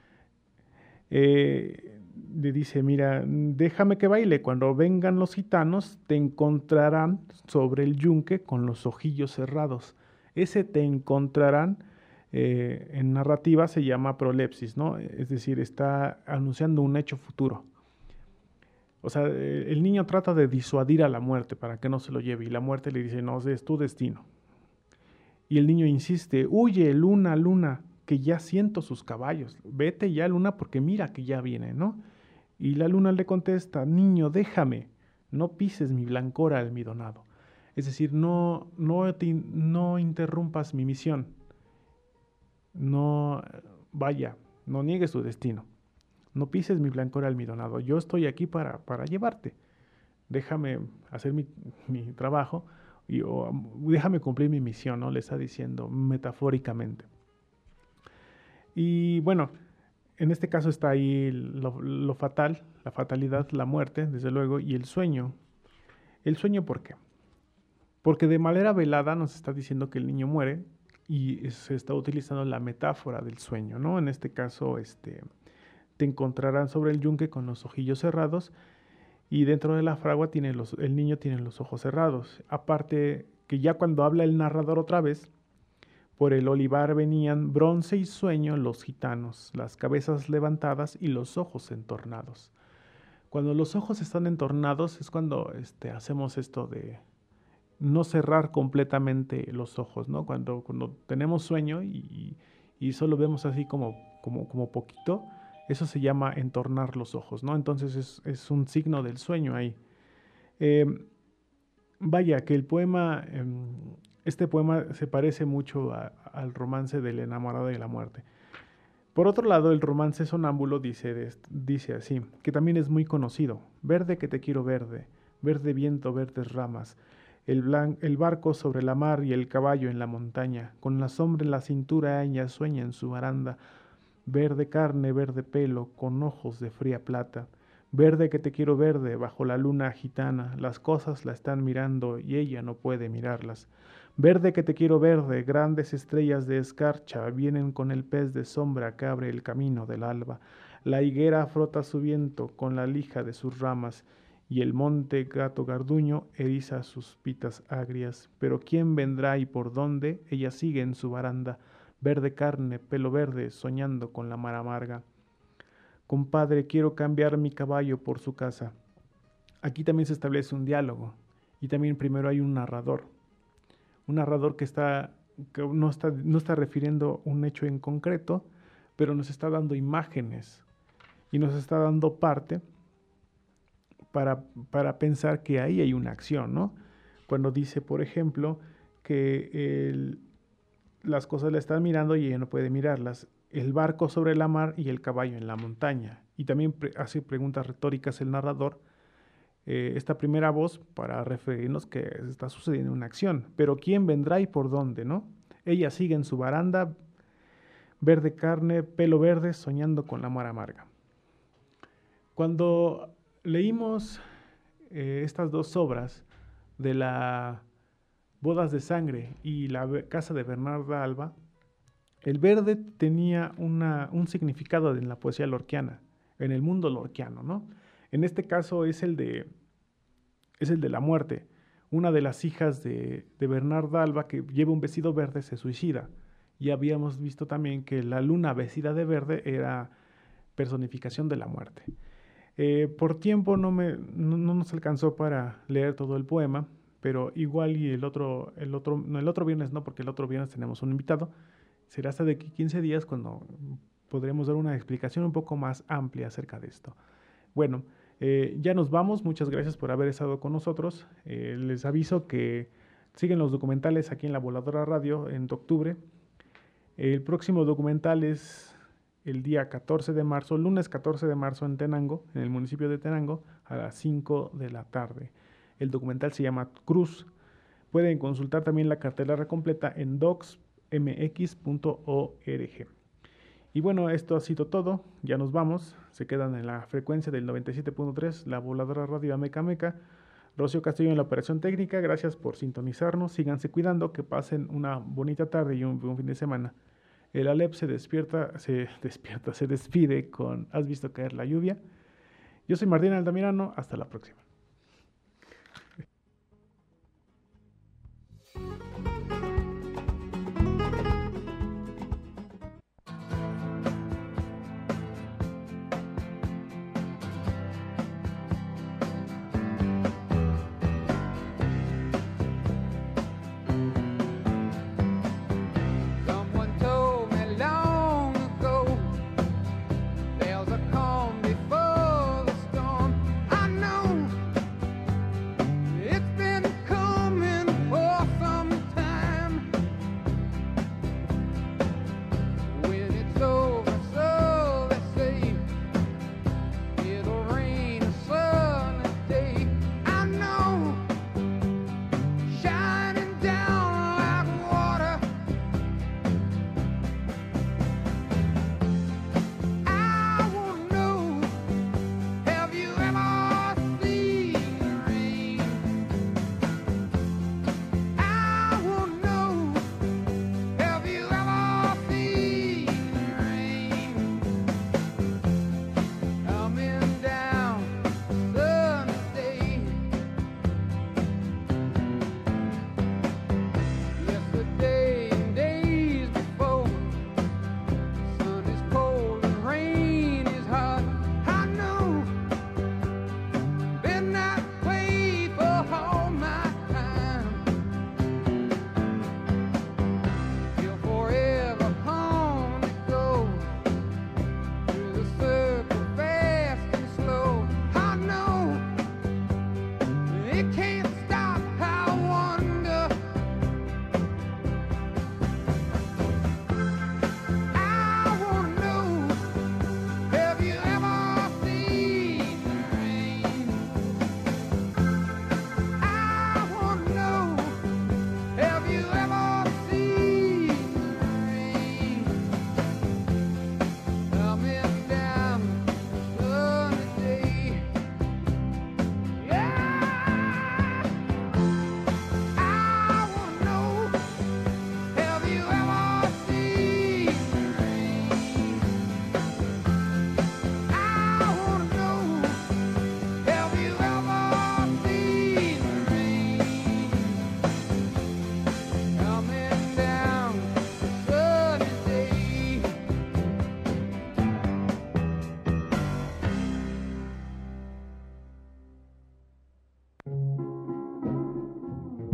Eh, le dice, mira, déjame que baile, cuando vengan los gitanos te encontrarán sobre el yunque con los ojillos cerrados. Ese te encontrarán Eh, en narrativa se llama prolepsis, ¿no? Es decir, está anunciando un hecho futuro. O sea, el niño trata de disuadir a la muerte para que no se lo lleve, y la muerte le dice, no, es tu destino. Y el niño insiste, huye, luna, luna, que ya siento sus caballos. Vete ya, luna, porque mira que ya viene, ¿no? Y la luna le contesta, niño, déjame, no pises mi blancor almidonado. Es decir, no, no, te, no interrumpas mi misión. No, vaya, no niegues tu destino, no pises mi blancor almidonado, yo estoy aquí para, para llevarte, déjame hacer mi, mi trabajo, y, o, déjame cumplir mi misión, ¿no? Le está diciendo metafóricamente. Y bueno, en este caso está ahí lo, lo fatal, la fatalidad, la muerte, desde luego, y el sueño. ¿El sueño por qué? Porque de manera velada nos está diciendo que el niño muere, y se está utilizando la metáfora del sueño, ¿no? En este caso, este, te encontrarán sobre el yunque con los ojillos cerrados, y dentro de la fragua tiene los, el niño tiene los ojos cerrados. Aparte que ya cuando habla el narrador otra vez, por el olivar venían bronce y sueño los gitanos, las cabezas levantadas y los ojos entornados. Cuando los ojos están entornados es cuando este, hacemos esto de no cerrar completamente los ojos, ¿no? Cuando, cuando tenemos sueño y, y solo vemos así como, como, como poquito, eso se llama entornar los ojos, ¿no? Entonces es, es un signo del sueño ahí. Eh, vaya, que el poema, eh, este poema se parece mucho a, al romance del enamorado y la muerte. Por otro lado, el romance sonámbulo dice, dice así, que también es muy conocido. Verde que te quiero verde, verde viento, verdes ramas, El, blan- el barco sobre la mar y el caballo en la montaña, con la sombra en la cintura ella sueña en su baranda, verde carne, verde pelo, con ojos de fría plata, verde que te quiero verde, bajo la luna gitana, las cosas la están mirando y ella no puede mirarlas, verde que te quiero verde, grandes estrellas de escarcha vienen con el pez de sombra que abre el camino del alba, la higuera frota su viento con la lija de sus ramas, y el monte gato garduño eriza sus pitas agrias. Pero ¿quién vendrá y por dónde? Ella sigue en su baranda, verde carne, pelo verde, soñando con la mar amarga. Compadre, quiero cambiar mi caballo por su casa. Aquí también se establece un diálogo, y también primero hay un narrador. Un narrador que, está, que no, está, no está refiriendo un hecho en concreto, pero nos está dando imágenes, y nos está dando parte Para, para pensar que ahí hay una acción, ¿no? Cuando dice, por ejemplo, que el, las cosas la están mirando y ella no puede mirarlas. El barco sobre la mar y el caballo en la montaña. Y también pre- hace preguntas retóricas el narrador. Eh, esta primera voz para referirnos que está sucediendo una acción. Pero ¿quién vendrá y por dónde, no? Ella sigue en su baranda, verde carne, pelo verde, soñando con la mar amarga. Cuando leímos eh, estas dos obras de la Bodas de Sangre y la Casa de Bernarda Alba, el verde tenía una, un significado en la poesía lorquiana, en el mundo lorquiano, ¿no? En este caso es el de, es el de la muerte. Una de las hijas de, de Bernarda Alba, que lleva un vestido verde, se suicida. Y habíamos visto también que la luna vestida de verde era personificación de la muerte. Eh, por tiempo no, me, no, no nos alcanzó para leer todo el poema, pero igual y el otro, el otro, no, el otro viernes no, porque el otro viernes tenemos un invitado. Será hasta de quince días cuando podremos dar una explicación un poco más amplia acerca de esto. Bueno, eh, ya nos vamos. Muchas gracias por haber estado con nosotros. Eh, les aviso que siguen los documentales aquí en La Voladora Radio en octubre. El próximo documental es el día catorce de marzo, lunes catorce de marzo en Tenango, en el municipio de Tenango, a las cinco de la tarde. El documental se llama Cruz. Pueden consultar también la cartelera completa en docs m x punto org. Y bueno, esto ha sido todo. Ya nos vamos. Se quedan en la frecuencia del noventa y siete punto tres, La Voladora Radio Ameca Meca. Rocío Castillo en la operación técnica. Gracias por sintonizarnos. Síganse cuidando. Que pasen una bonita tarde y un, un fin de semana. El Alep se despierta, se despierta, se despide con ¿Has visto caer la lluvia? Yo soy Martín Altamirano, hasta la próxima. There's a calm before the storm. I know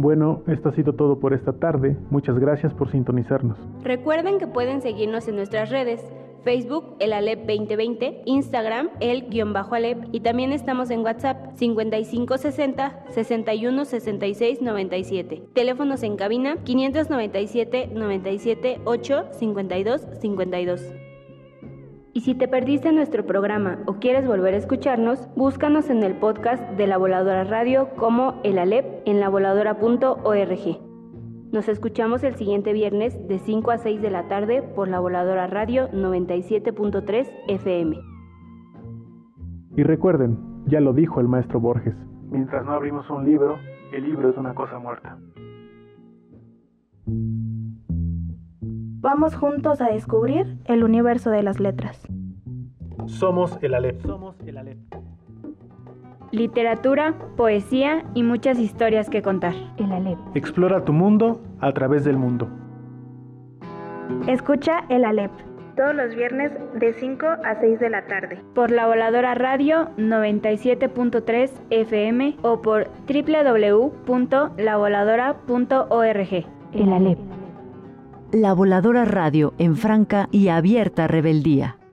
Bueno, esto ha sido todo por esta tarde. Muchas gracias por sintonizarnos. Recuerden que pueden seguirnos en nuestras redes: Facebook, el Alep veinte veinte, Instagram, el-Alep, y también estamos en WhatsApp, cincuenta y cinco sesenta, sesenta y uno sesenta y seis noventa y siete. Teléfonos en cabina, quinientos noventa y siete, noventa y siete, ocho, cincuenta y dos, cincuenta y dos. Y si te perdiste nuestro programa o quieres volver a escucharnos, búscanos en el podcast de La Voladora Radio como El Alep en la voladora punto org. Nos escuchamos el siguiente viernes de cinco a seis de la tarde por La Voladora Radio noventa y siete punto tres F M. Y recuerden, ya lo dijo el maestro Borges, mientras no abrimos un libro, el libro es una cosa muerta. Vamos juntos a descubrir el universo de las letras. Somos el Alep. Somos el Alep. Literatura, poesía y muchas historias que contar. El Alep. Explora tu mundo a través del mundo. Escucha el Alep todos los viernes de cinco a seis de la tarde por La Voladora Radio noventa y siete punto tres F M o por doble u doble u doble u punto la voladora punto org. El Alep. La Voladora Radio en franca y abierta rebeldía.